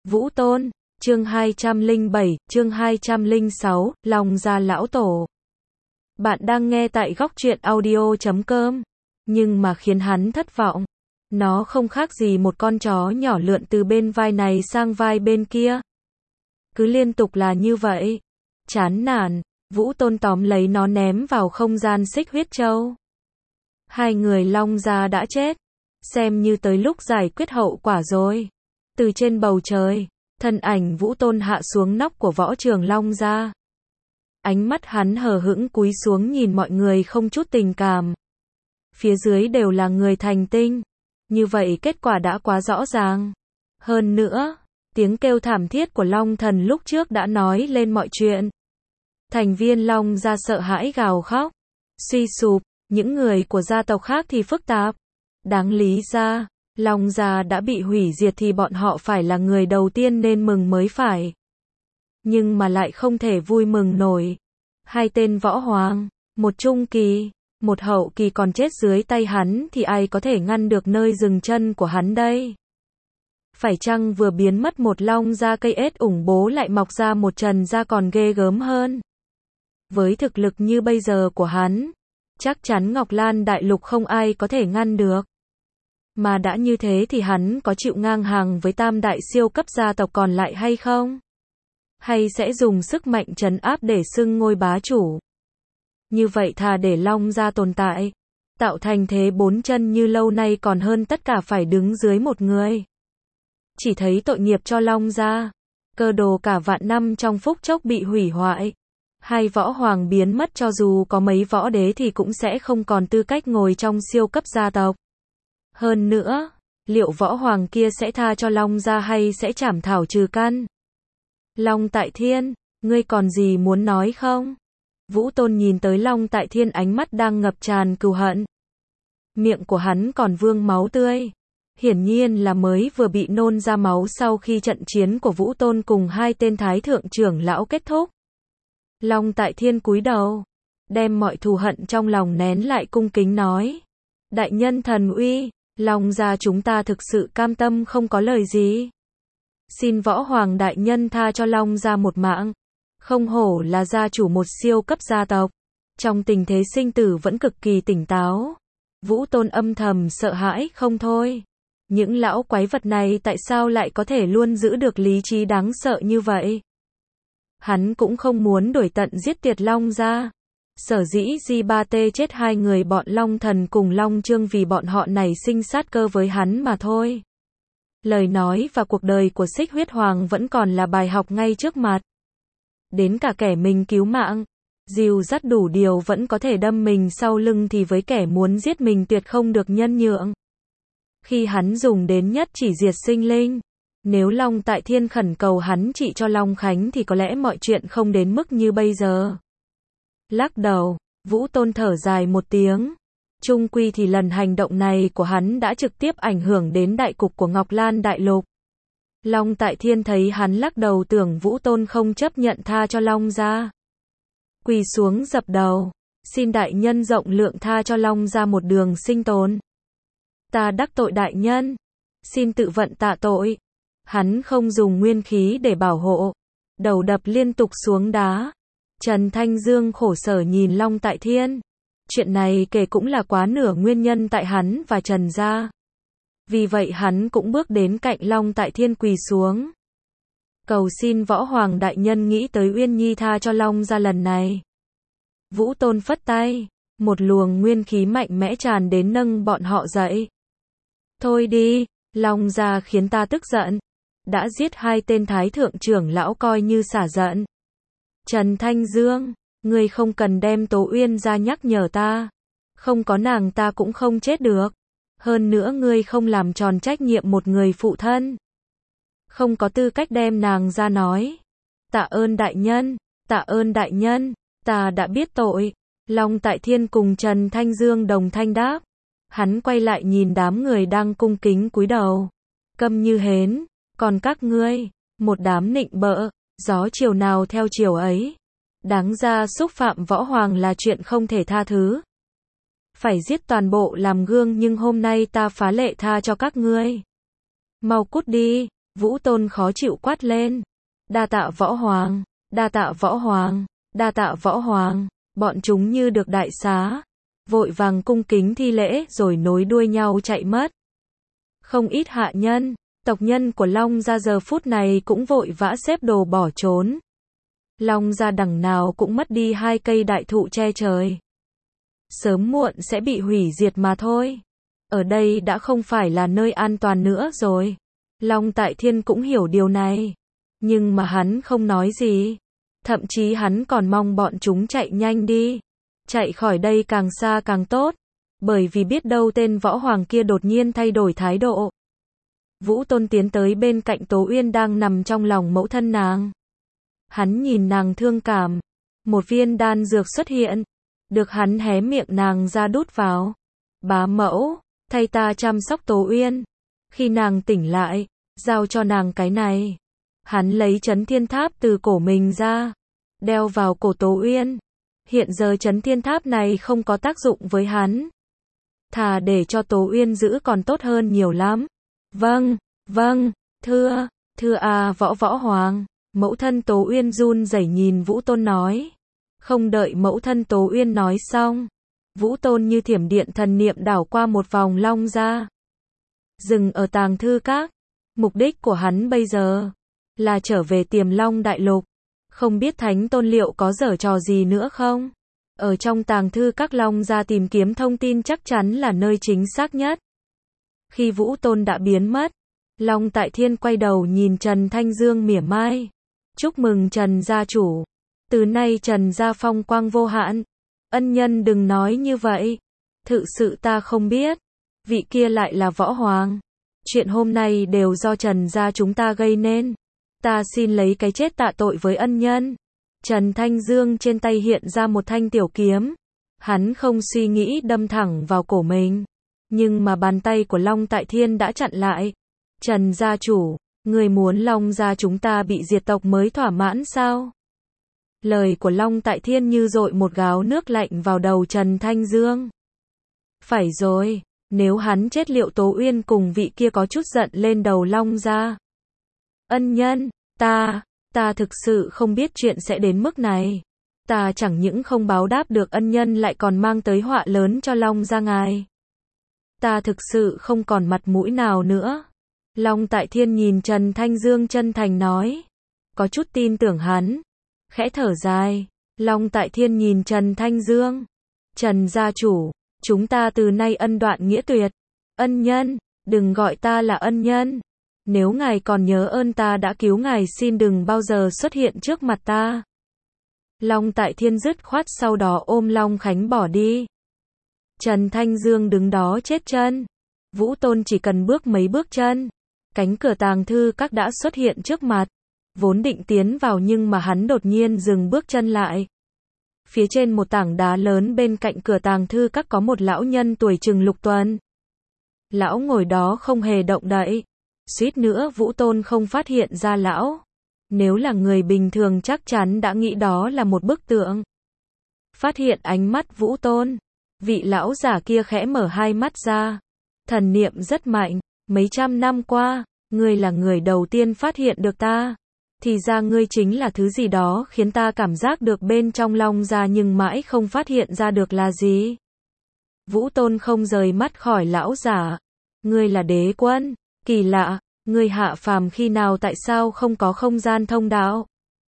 Vũ Tôn, chương 207, chương 206, Long Gia Lão Tổ. Bạn đang nghe tại góc truyện audio.com, nhưng mà khiến hắn thất vọng. Nó không khác gì một con chó nhỏ lượn từ bên vai này sang vai bên kia. Cứ liên tục là như vậy. Chán nản, Vũ Tôn tóm lấy nó ném vào không gian xích huyết châu. Hai người Long Gia đã chết. Xem như tới lúc giải quyết hậu quả rồi. Từ trên bầu trời, thân ảnh Vũ Tôn hạ xuống nóc của võ trường Long Gia. Ánh mắt hắn hờ hững cúi xuống nhìn mọi người không chút tình cảm. Phía dưới đều là người thành tinh. Như vậy kết quả đã quá rõ ràng. Hơn nữa, tiếng kêu thảm thiết của Long Thần lúc trước đã nói lên mọi chuyện. Thành viên Long Gia sợ hãi gào khóc. Suy sụp, những người của gia tộc khác thì phức tạp. Đáng lý ra, Long Gia đã bị hủy diệt thì bọn họ phải là người đầu tiên nên mừng mới phải. Nhưng mà lại không thể vui mừng nổi. Hai tên võ hoàng, một trung kỳ, một hậu kỳ còn chết dưới tay hắn thì ai có thể ngăn được nơi dừng chân của hắn đây? Phải chăng vừa biến mất một Long Gia cây ết ủng bố lại mọc ra một Trần Gia còn ghê gớm hơn? Với thực lực như bây giờ của hắn, chắc chắn Ngọc Lan Đại Lục không ai có thể ngăn được. Mà đã như thế thì hắn có chịu ngang hàng với tam đại siêu cấp gia tộc còn lại hay không? Hay sẽ dùng sức mạnh trấn áp để xưng ngôi bá chủ? Như vậy thà để Long Gia tồn tại, tạo thành thế bốn chân như lâu nay còn hơn tất cả phải đứng dưới một người. Chỉ thấy tội nghiệp cho Long Gia. Cơ đồ cả vạn năm trong phút chốc bị hủy hoại. Hai võ hoàng biến mất cho dù có mấy võ đế thì cũng sẽ không còn tư cách ngồi trong siêu cấp gia tộc. Hơn nữa, liệu võ hoàng kia sẽ tha cho Long Gia hay sẽ trảm thảo trừ căn? Long Tại Thiên, ngươi còn gì muốn nói không? Vũ Tôn nhìn tới Long Tại Thiên ánh mắt đang ngập tràn cừu hận. Miệng của hắn còn vương máu tươi. Hiển nhiên là mới vừa bị nôn ra máu sau khi trận chiến của Vũ Tôn cùng hai tên thái thượng trưởng lão kết thúc. Long Tại Thiên cúi đầu, đem mọi thù hận trong lòng nén lại cung kính nói. Đại nhân thần uy, Long Gia chúng ta thực sự cam tâm không có lời gì. Xin võ hoàng đại nhân tha cho Long Gia một mạng. Không hổ là gia chủ một siêu cấp gia tộc. Trong tình thế sinh tử vẫn cực kỳ tỉnh táo. Vũ Tôn âm thầm sợ hãi không thôi. Những lão quái vật này tại sao lại có thể luôn giữ được lý trí đáng sợ như vậy? Hắn cũng không muốn đuổi tận giết tiệt Long Gia. Sở dĩ Di3T chết hai người bọn Long Thần cùng Long Trương vì bọn họ nảy sinh sát cơ với hắn mà thôi. Lời nói và cuộc đời của Xích Huyết Hoàng vẫn còn là bài học ngay trước mặt. Đến cả kẻ mình cứu mạng, dìu dắt đủ điều vẫn có thể đâm mình sau lưng thì với kẻ muốn giết mình tuyệt không được nhân nhượng. Khi hắn dùng đến nhất chỉ diệt sinh linh, nếu Long Tại Thiên khẩn cầu hắn trị cho Long Khánh thì có lẽ mọi chuyện không đến mức như bây giờ. Lắc đầu, Vũ Tôn thở dài một tiếng. Chung quy thì lần hành động này của hắn đã trực tiếp ảnh hưởng đến đại cục của Ngọc Lan Đại Lục. Long Tại Thiên thấy hắn lắc đầu tưởng Vũ Tôn không chấp nhận tha cho Long Gia. Quỳ xuống dập đầu, xin đại nhân rộng lượng tha cho Long Gia một đường sinh tồn. Ta đắc tội đại nhân, xin tự vận tạ tội. Hắn không dùng nguyên khí để bảo hộ, đầu đập liên tục xuống đá. Trần Thanh Dương khổ sở nhìn Long Tại Thiên. Chuyện này kể cũng là quá nửa nguyên nhân tại hắn và Trần Gia. Vì vậy hắn cũng bước đến cạnh Long Tại Thiên quỳ xuống. Cầu xin võ hoàng đại nhân nghĩ tới Uyên Nhi tha cho Long Gia lần này. Vũ Tôn phất tay, một luồng nguyên khí mạnh mẽ tràn đến nâng bọn họ dậy. Thôi đi, Long Gia khiến ta tức giận. Đã giết hai tên thái thượng trưởng lão coi như xả giận. Trần Thanh Dương, ngươi không cần đem Tố Uyên ra nhắc nhở ta. Không có nàng ta cũng không chết được. Hơn nữa ngươi không làm tròn trách nhiệm một người phụ thân. Không có tư cách đem nàng ra nói. Tạ ơn đại nhân, tạ ơn đại nhân, ta đã biết tội. Long Tại Thiên cùng Trần Thanh Dương đồng thanh đáp. Hắn quay lại nhìn đám người đang cung kính cúi đầu. Câm như hến, còn các ngươi, một đám nịnh bợ, gió chiều nào theo chiều ấy. Đáng ra xúc phạm võ hoàng là chuyện không thể tha thứ. Phải giết toàn bộ làm gương nhưng hôm nay ta phá lệ tha cho các ngươi. Mau cút đi, Vũ Tôn khó chịu quát lên. Đa tạ Võ Hoàng, đa tạ Võ Hoàng, đa tạ Võ Hoàng. Bọn chúng như được đại xá, vội vàng cung kính thi lễ rồi nối đuôi nhau chạy mất. Không ít hạ nhân, tộc nhân của Long gia giờ phút này cũng vội vã xếp đồ bỏ trốn. Long gia đằng nào cũng mất đi 2 cây đại thụ che trời. Sớm muộn sẽ bị hủy diệt mà thôi. Ở đây đã không phải là nơi an toàn nữa rồi. Long Tại Thiên cũng hiểu điều này. Nhưng mà hắn không nói gì. Thậm chí hắn còn mong bọn chúng chạy nhanh đi. Chạy khỏi đây càng xa càng tốt. Bởi vì biết đâu tên Võ Hoàng kia đột nhiên thay đổi thái độ. Vũ Tôn tiến tới bên cạnh Tố Uyên đang nằm trong lòng mẫu thân nàng. Hắn nhìn nàng thương cảm. Một viên đan dược xuất hiện. Được hắn hé miệng nàng ra đút vào. Bá mẫu, thay ta chăm sóc Tố Uyên. Khi nàng tỉnh lại, giao cho nàng cái này. Hắn lấy Chấn Thiên Tháp từ cổ mình ra, đeo vào cổ Tố Uyên. Hiện giờ Chấn Thiên Tháp này không có tác dụng với hắn. Thà để cho Tố Uyên giữ còn tốt hơn nhiều lắm. Vâng, vâng, thưa Võ Hoàng. Mẫu thân Tố Uyên run rẩy nhìn Vũ Tôn nói. Không đợi mẫu thân Tố Uyên nói xong, Vũ Tôn như thiểm điện thần niệm đảo qua một vòng Long gia. Dừng ở Tàng Thư Các. Mục đích của hắn bây giờ là trở về Tiềm Long Đại Lục. Không biết Thánh Tôn liệu có giở trò gì nữa không? Ở trong Tàng Thư Các Long gia tìm kiếm thông tin chắc chắn là nơi chính xác nhất. Khi Vũ Tôn đã biến mất, Long Tại Thiên quay đầu nhìn Trần Thanh Dương mỉa mai. Chúc mừng Trần gia chủ. Từ nay Trần gia phong quang vô hạn. Ân nhân đừng nói như vậy. Thực sự ta không biết. Vị kia lại là Võ Hoàng. Chuyện hôm nay đều do Trần gia chúng ta gây nên. Ta xin lấy cái chết tạ tội với ân nhân. Trần Thanh Dương trên tay hiện ra một thanh tiểu kiếm. Hắn không suy nghĩ đâm thẳng vào cổ mình. Nhưng mà bàn tay của Long Tại Thiên đã chặn lại. Trần gia chủ, người muốn Long gia chúng ta bị diệt tộc mới thỏa mãn sao? Lời của Long Tại Thiên như dội một gáo nước lạnh vào đầu Trần Thanh Dương. Phải rồi, nếu hắn chết liệu Tố Uyên cùng vị kia có chút giận lên đầu Long gia. Ân nhân, ta thực sự không biết chuyện sẽ đến mức này. Ta chẳng những không báo đáp được ân nhân lại còn mang tới họa lớn cho Long gia ngài. Ta thực sự không còn mặt mũi nào nữa. Long Tại Thiên nhìn Trần Thanh Dương chân thành nói. Có chút tin tưởng hắn. Khẽ thở dài, Long Tại Thiên nhìn Trần Thanh Dương. Trần gia chủ, chúng ta từ nay ân đoạn nghĩa tuyệt. Ân nhân, đừng gọi ta là ân nhân. Nếu ngài còn nhớ ơn ta đã cứu ngài xin đừng bao giờ xuất hiện trước mặt ta. Long Tại Thiên dứt khoát sau đó ôm Long Khánh bỏ đi. Trần Thanh Dương đứng đó chết chân. Vũ Tôn chỉ cần bước mấy bước chân. Cánh cửa Tàng Thư Các đã xuất hiện trước mặt. Vốn định tiến vào nhưng mà hắn đột nhiên dừng bước chân lại. Phía trên một tảng đá lớn bên cạnh cửa Tàng Thư Các có một lão nhân tuổi chừng Lục Tuần. Lão ngồi đó không hề động đậy. Suýt nữa Vũ Tôn không phát hiện ra lão. Nếu là người bình thường chắc chắn đã nghĩ đó là một bức tượng. Phát hiện ánh mắt Vũ Tôn, vị lão giả kia khẽ mở hai mắt ra. Thần niệm rất mạnh, mấy trăm năm qua, ngươi là người đầu tiên phát hiện được ta. Thì ra ngươi chính là thứ gì đó khiến ta cảm giác được bên trong Long gia nhưng mãi không phát hiện ra được là gì. Vũ Tôn không rời mắt khỏi lão giả. Ngươi là đế quân, kỳ lạ, ngươi hạ phàm khi nào tại sao không có không gian thông đạo?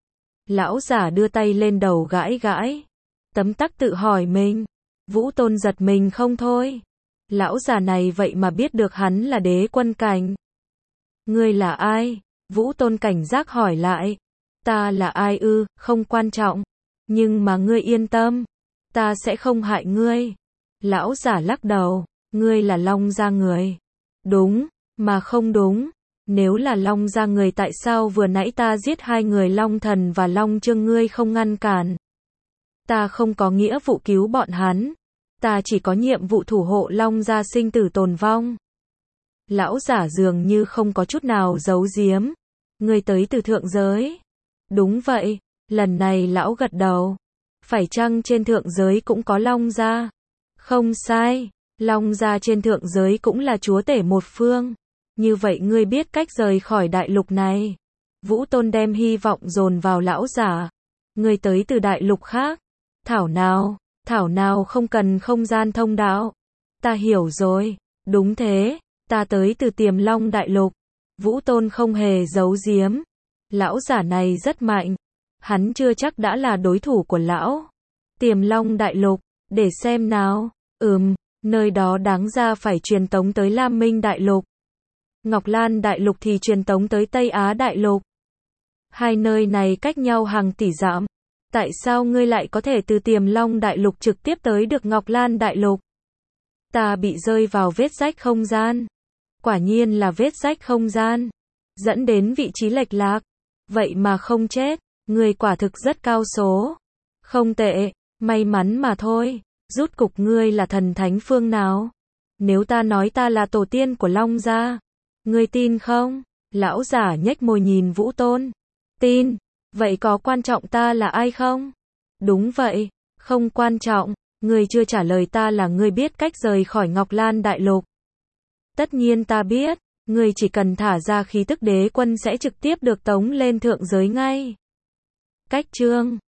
Lão giả đưa tay lên đầu gãi gãi. Tấm tắc tự hỏi mình. Vũ Tôn giật mình không thôi. Lão già này vậy mà biết được hắn là đế quân cảnh. Ngươi là ai? Vũ Tôn cảnh giác hỏi lại. Ta là ai ư, không quan trọng. Nhưng mà ngươi yên tâm. Ta sẽ không hại ngươi. Lão giả lắc đầu. Ngươi là Long gia người. Đúng, mà không đúng. Nếu là Long gia người tại sao vừa nãy ta giết hai người Long Thần và Long Trương ngươi không ngăn cản? Ta không có nghĩa vụ cứu bọn hắn. Ta chỉ có nhiệm vụ thủ hộ Long gia sinh tử tồn vong. Lão giả dường như không có chút nào giấu giếm. Ngươi tới từ thượng giới. Đúng vậy, lần này lão gật đầu. Phải chăng trên thượng giới cũng có Long gia? Không sai, Long gia trên thượng giới cũng là chúa tể một phương. Như vậy ngươi biết cách rời khỏi đại lục này. Vũ Tôn đem hy vọng dồn vào lão giả. Ngươi tới từ đại lục khác. Thảo nào không cần không gian thông đạo. Ta hiểu rồi. Đúng thế, ta tới từ Tiềm Long đại lục. Vũ Tôn không hề giấu giếm. Lão giả này rất mạnh. Hắn chưa chắc đã là đối thủ của lão. Tiềm Long đại lục, để xem nào. Nơi đó đáng ra phải truyền tống tới Lam Minh đại lục. Ngọc Lan đại lục thì truyền tống tới Tây Á đại lục. Hai nơi này cách nhau hàng tỷ dặm. Tại sao ngươi lại có thể từ Tiềm Long đại lục trực tiếp tới được Ngọc Lan đại lục? Ta bị rơi vào vết rách không gian. Quả nhiên là vết rách không gian. Dẫn đến vị trí lệch lạc. Vậy mà không chết. Ngươi quả thực rất cao số. Không tệ. May mắn mà thôi. Rút cục ngươi là thần thánh phương nào? Nếu ta nói ta là tổ tiên của Long gia, ngươi tin không? Lão giả nhếch môi nhìn Vũ Tôn. Tin. Vậy có quan trọng ta là ai không? Đúng vậy. Không quan trọng. Ngươi chưa trả lời ta là ngươi biết cách rời khỏi Ngọc Lan đại lục. Tất nhiên ta biết. Ngươi chỉ cần thả ra khí tức đế quân sẽ trực tiếp được tống lên thượng giới ngay. Cách chương